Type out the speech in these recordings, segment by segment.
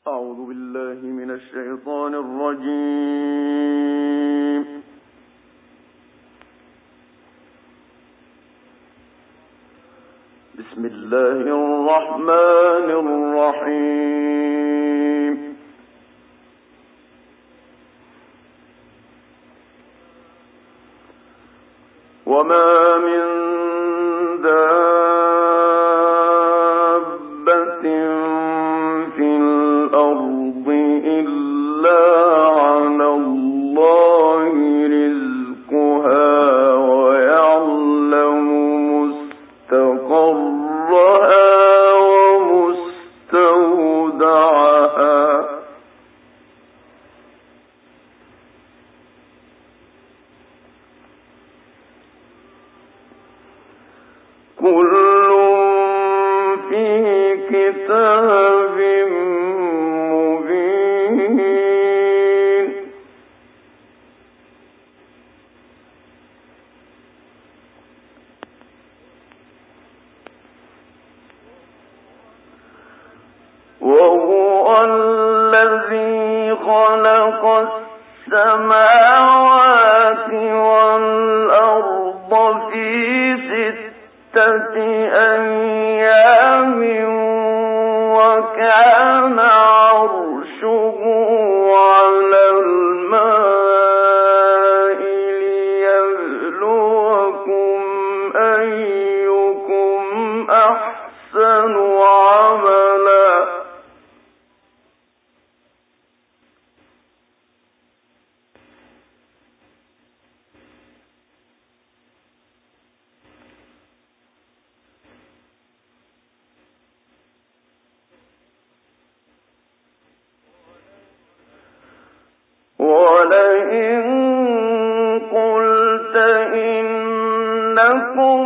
أعوذ بالله من الشيطان الرجيم. بسم الله الرحمن الرحيم. وما من دابة في الأرض إلا على الله رزقها ويعلم مستقرها ومستودعها كل في كتاب مبين. وهو الذي خلق السماوات والأرض في 6 أيام وكان عرشه على الماء ليبلوكم أيكم أحسن عملا. ولئن قلت إنكم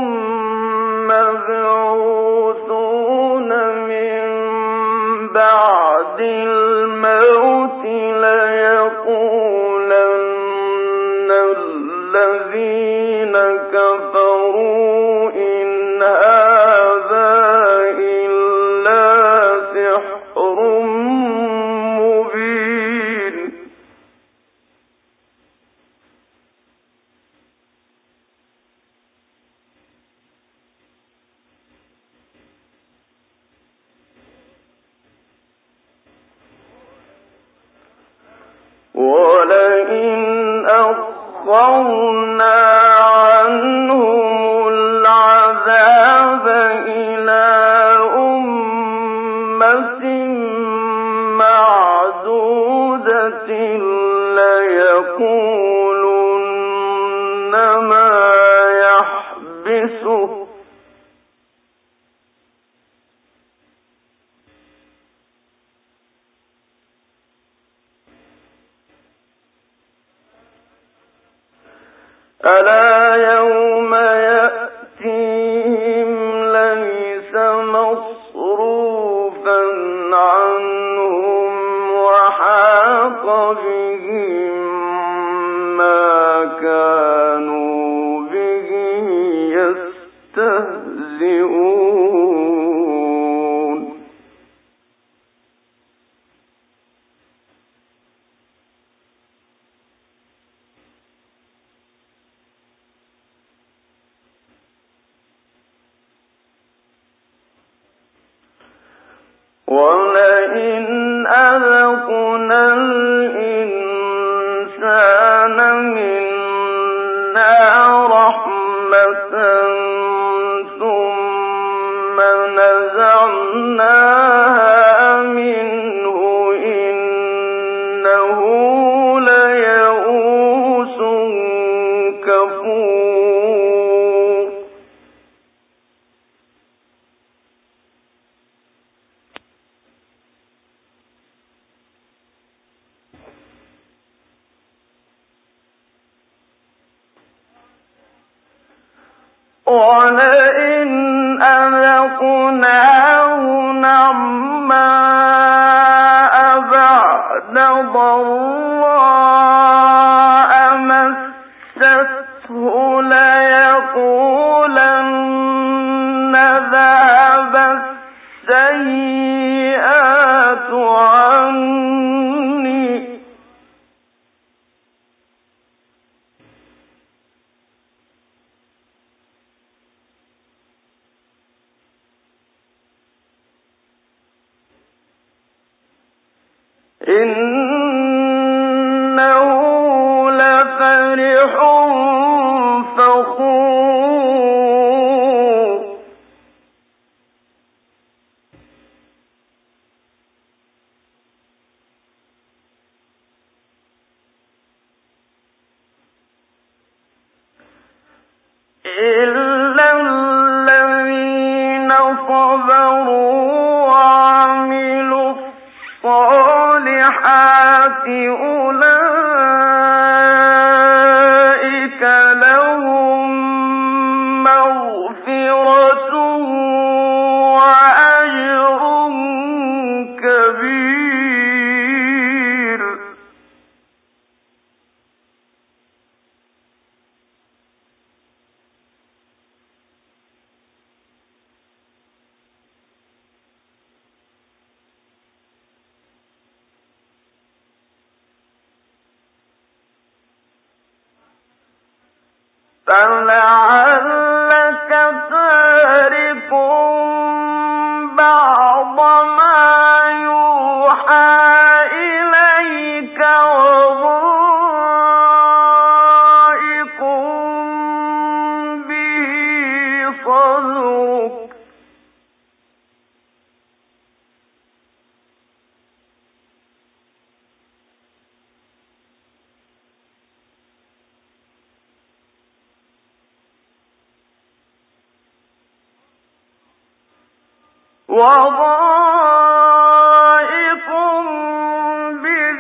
مبعوثون من بعد الموت ليقولن الذين كفروا إن هذا إلا سحر مبين. ولئن أخرنا عنهم العذاب إلى أمة معدودة ليقولن ما يحبسه ألا يوم يأتيهم ليس مصروفا عنهم وحاق بهم ما كانوا به يستهزئون. ولئن أذقنا الإنسان منا رحمة ثم نزعناها منه إنه ليئوس كفور. ولئن أذقناه نعماء بعد ضراء مسته ليقولن ذهب السيئات عني إنه لفرح فخور إلا الذين صبروا وعملوا الصالحات أولئك لهم مغفرة وأجر كبير فلعلك تارك بعض ما يوحى إليك وضائق به صدرك وضائق به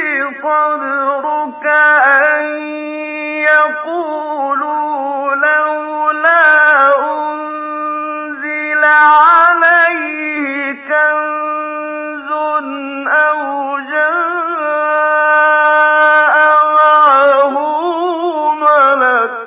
صدرك أن يقولوا لولا أنزل عليه كنز أو جاء معه ملك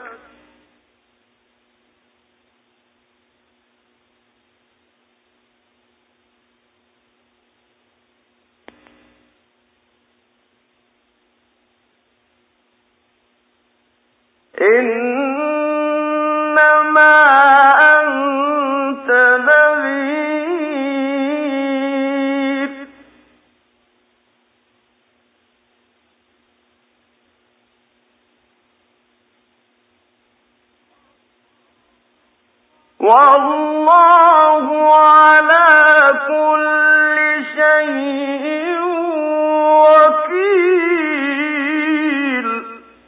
إنما أنت نذير والله على كل شيء وكيل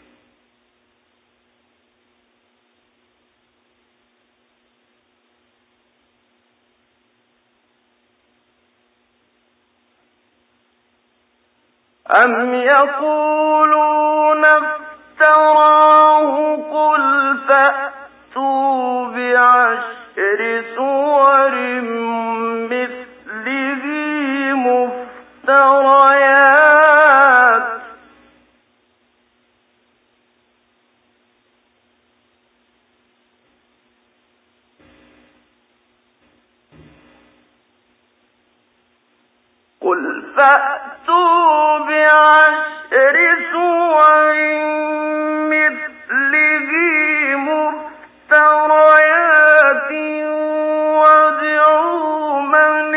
أم يقولون افتراه قل فأتوا بعشر سور مثله مفتريات قل فأتوا بعشر سور مثله مفتريات وادعوا من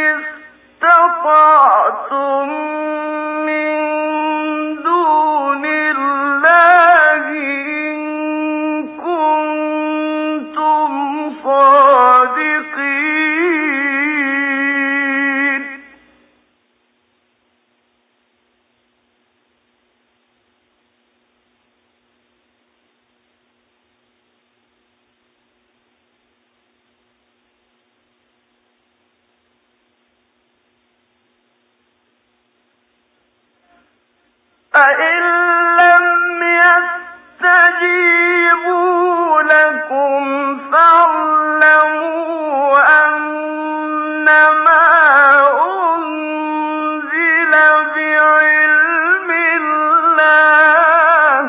استطعتم من دون الله إن كنتم صادقين فإن لم يستجيبوا لكم فاعلموا أنما أنزل بعلم الله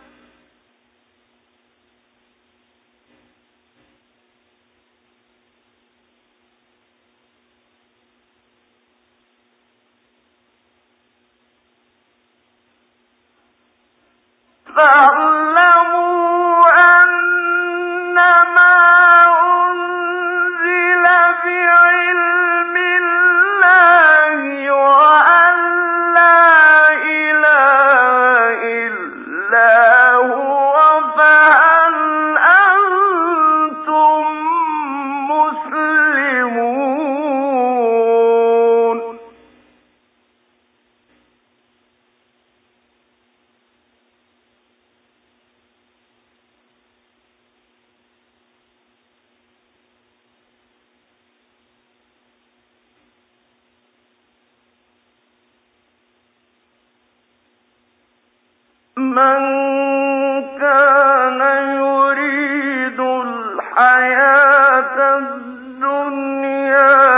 فاعلموا أنما أنزل بعلم الله وأن لا أَفَمَن كَانَ يُرِيدُ الْحَيَاةَ الدُّنْيَا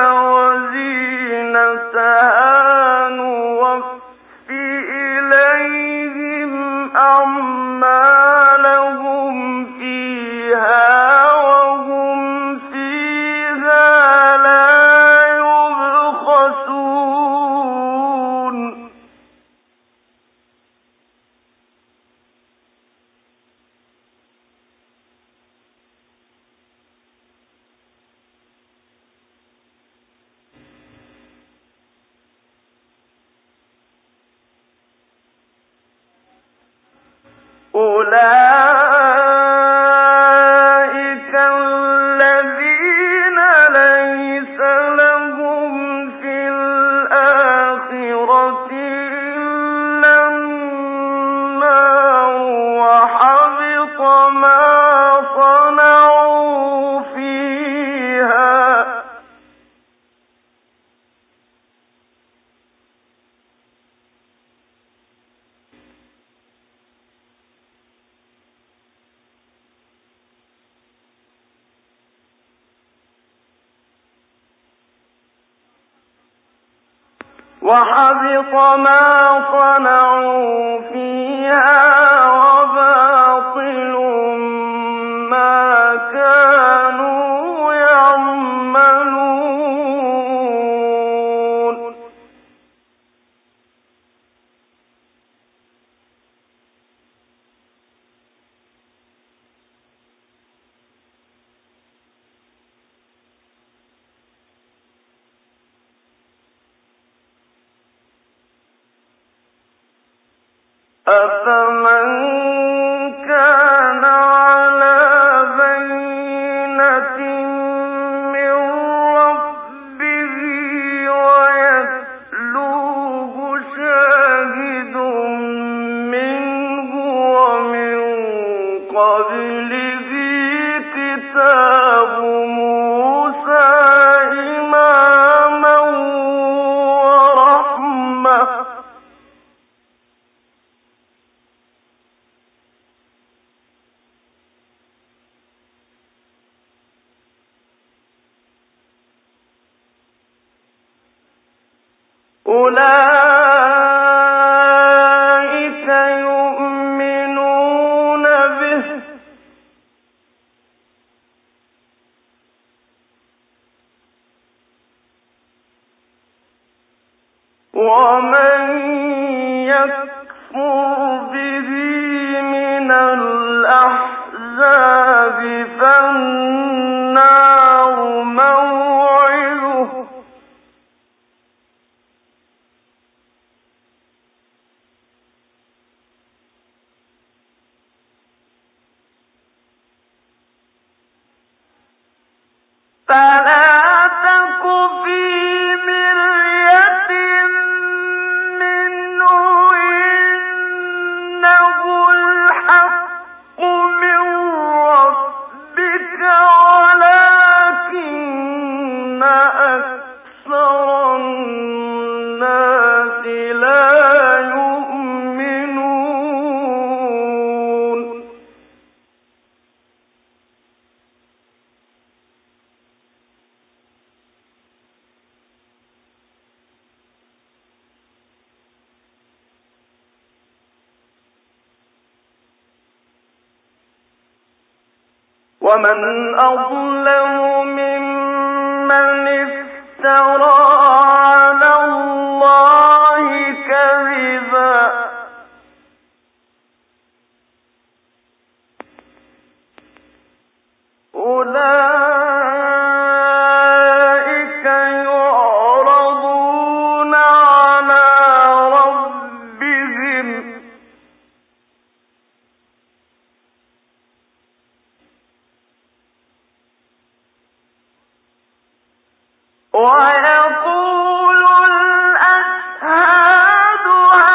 وَزِينَتَهَا نُوَفِّ إِلَيْهِمْ أَعْمَالَهُمْ فِيهَا وَهُمْ فِيهَا لَا يُبْخَسُونَ أُولَٰئِكَ الَّذِينَ لَيْسَ لَهُمْ فِي الْآخِرَةِ إِلَّا النَّارُ وَحَبِطَ مَا صَنَعُوا فِيهَا ۚ وَحَبِطَ مَا صَنَعُوا فِيهَا وَبَاطِلٌ مَّا كَانُوا يَعْمَلُونَ أَفَمَن كَانَ عَلَىٰ بَيِّنَةٍ مِّن رَّبِّهِ وَيَتْلُوهُ شَاهِدٌ مِّنْهُ وَمِن قَبْلِهِ كِتَابُ مُوسَىٰ إِمَامًا وَرَحْمَةً ۚ أُولَٰئِكَ يُؤْمِنُونَ بِهِ ۚ وَمَن يَكْفُرْ بِهِ مِنَ الْأَحْزَابِ فَالنَّارُ مَوْعِدُهُ ۚ فَلَا تَكُ فِي مِرْيَةٍ مِّنْهُ ۖ إِنَّهُ الْحَقُّ مِن رَّبِّكَ وَلَٰكِنَّ أَكْثَرَ النَّاسِ لَا يُؤْمِنُونَ وَمَنْ أَظْلَمُ مِمَّنِ افْتَرَىٰ عَلَى اللَّهِ كَذِبًا ۚ أُولَٰئِكَ يُعْرَضُونَ عَلَىٰ رَبِّهِمْ وَيَقُولُ الْأَشْهَادُ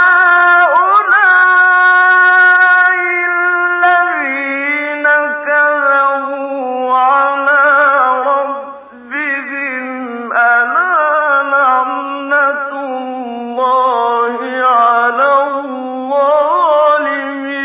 هَٰؤُلَاءِ الَّذِينَ كَذَبُوا عَلَىٰ رَبِّهِمْ ۚ أَلَا لَعْنَةُ اللَّهِ عَلَى الظَّالِمِينَ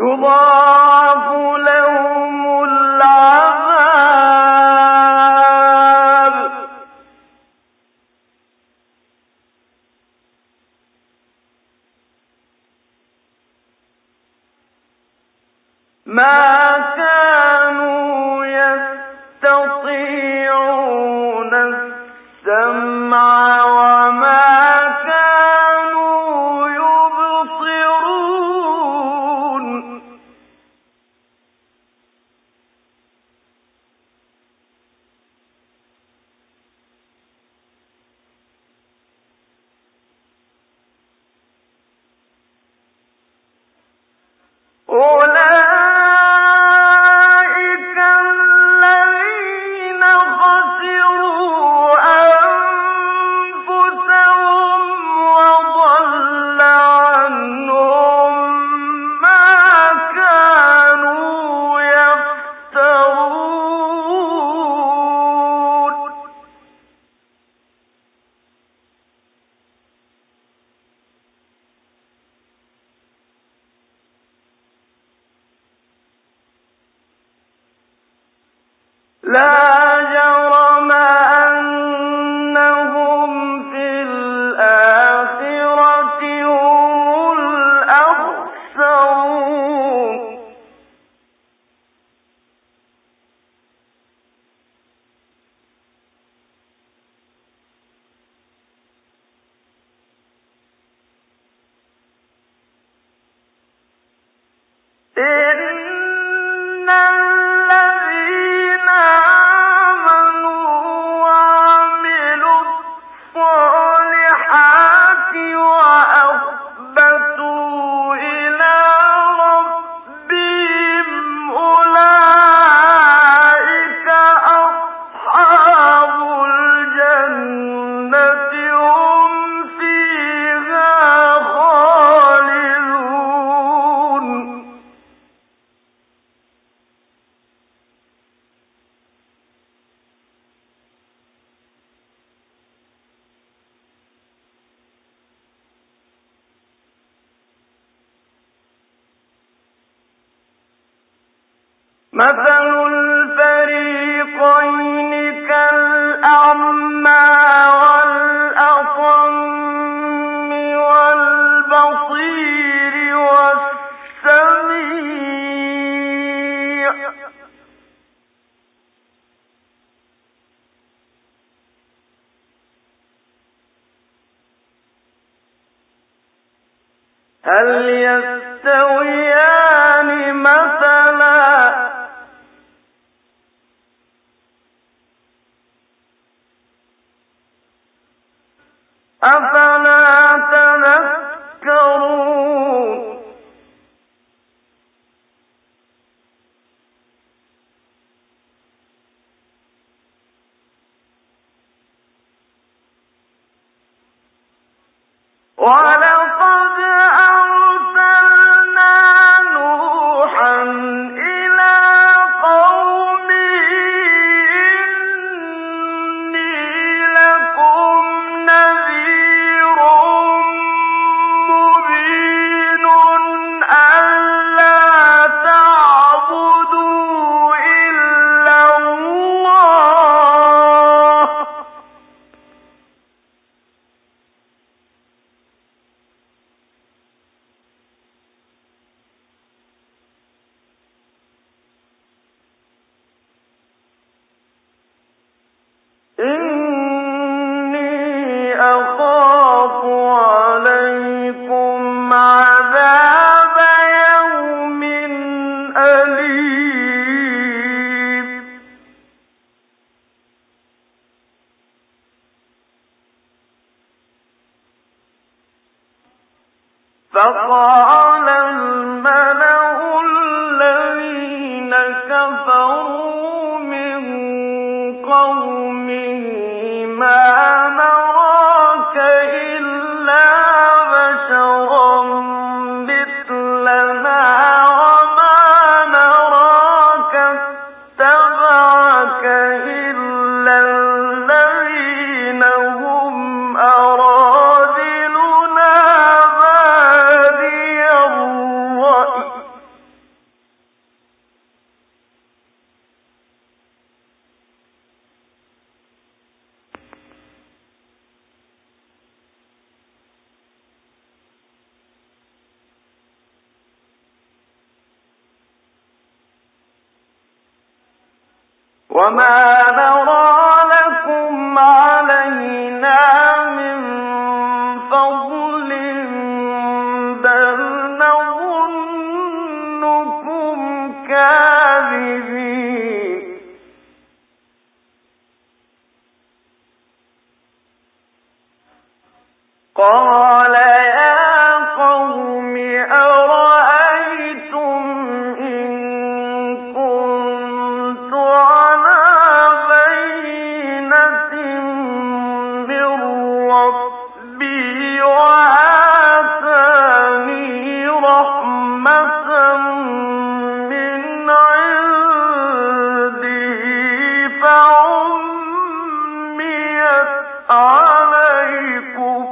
يضاعف لهم العذاب ما كانوا يستطيعون السمع وما كانوا يبصرون أولئك الذين خسروا أنفسهم وضل عنهم ما كانوا يفترون لا جرم أنهم في الآخرة هم الأخسرون إن الذين آمنوا وعملوا الصالحات وأخبتوا إلى ربهم أولئك أصحاب الجنة هم فيها خالدون مثل الفريقين كالأعمى والأصم والبصير والسميع هل يستويان مثلا أفلا تذكرون ولقد أرسلنا نوحا إلى قومه إني لكم نذير مبين ألا تعبدوا إلا الله وما نرى لكم علينا من فضل بل نظنكم كاذبين قال يا قوم أرأيتم إن كنت على بينة من ربي وآتاني رحمة من عنده فعميت عليكم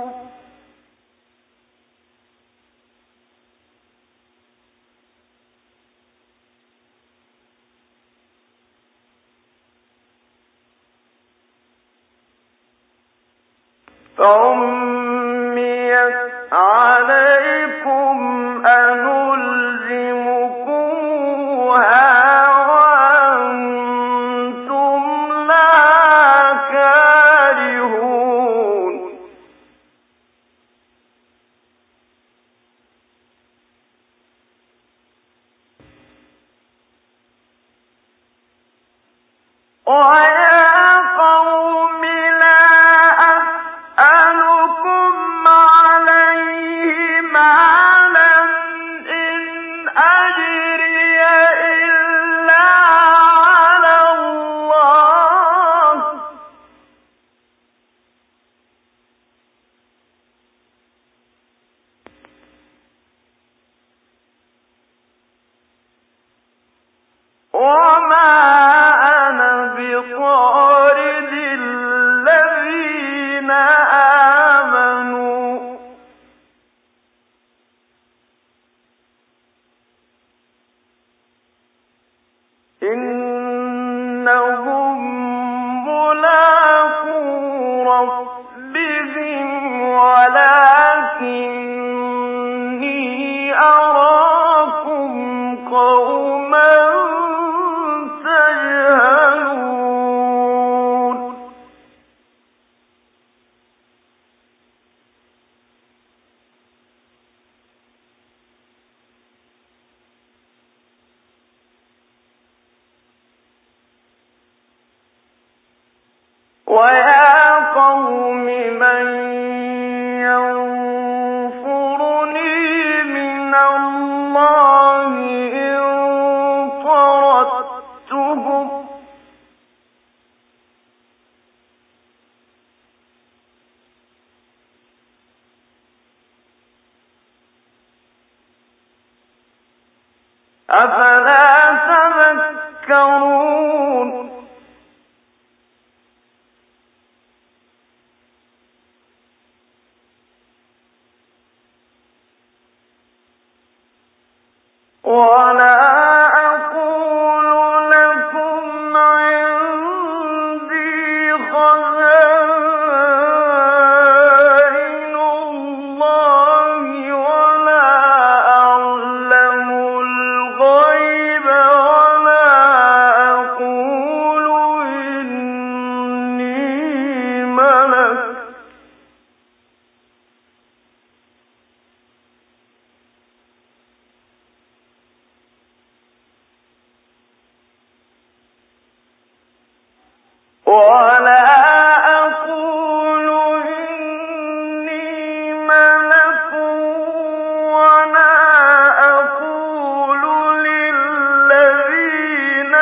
أنلزمكموها وأنتم لا كارهون ويا قوم لا أسألكم عليه مالا إن أجري إلا على الله وما أنا بطارد الذين آمنوا إنهم ملاقو ربهم ولكني أراكم قوما تجهلون ويا قوم من ينصرني من الله إن طردتهم أفلا تذكرون ولا أقول لكم عندي خزائن الله ولا أعلم الغيب ولا أقول إني ملك ولا أقول إني ملك ولا أقول للذين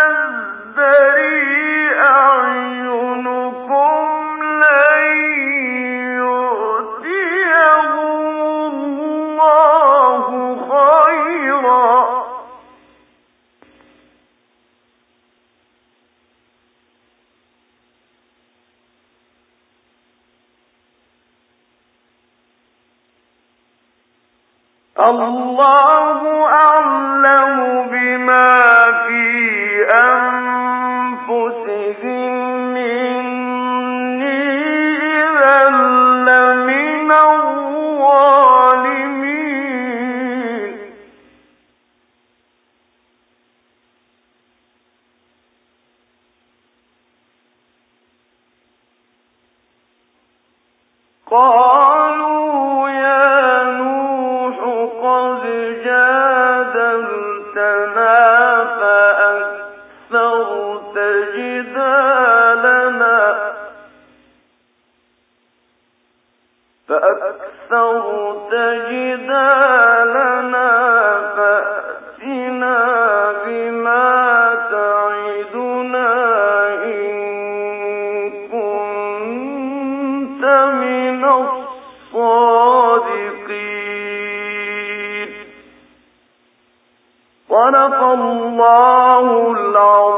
تزدري أعينكم لن يؤتيهم الله خيرا الله أعلم بما في أنفسهم إني إذا لمن الظالمين قالوا يا نوح قد جادلتنا فأكثرت جدالنا فأتنا بما تعدنا إن كنت من الصادقين. صدق الله العظيم.